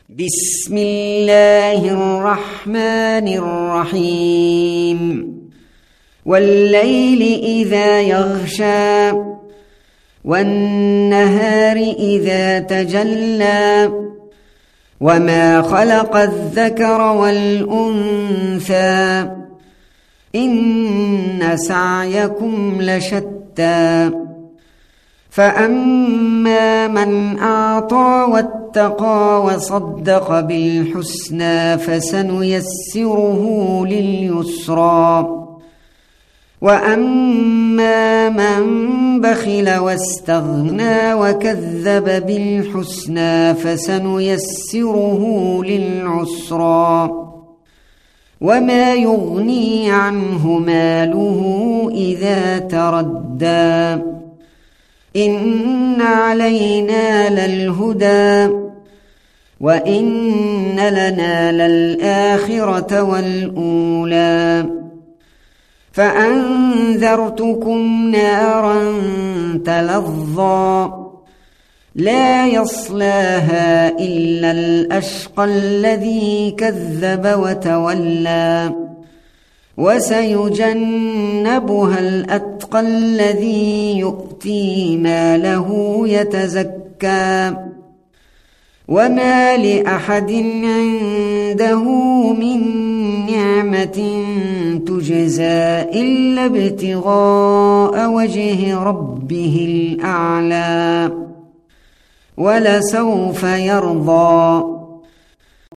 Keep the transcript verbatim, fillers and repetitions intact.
بسم الله الرحمن الرحيم والليل إذا يغشى والنهار إذا تجلى وما خلق الذكر والأنثى إن سعيكم لشتى فأما من أعطى واتقى وصدق بالحسنى فسنيسره لليسرى وأما من بخل واستغنى وكذب بالحسنى فسنيسره للعسرى وما يغني عنه ماله إذا تردى إن علينا للهدى وإن لنا للآخرة والأولى فأنذرتكم نارا تلظى لا يصلاها إلا الأشقى الذي كذب وتولى وسيجنبها الأتقى الذي يؤتي ماله يتزكى وما لأحد عنده من نعمة تجزى إلا ابتغاء وجه ربه الأعلى ولسوف يرضى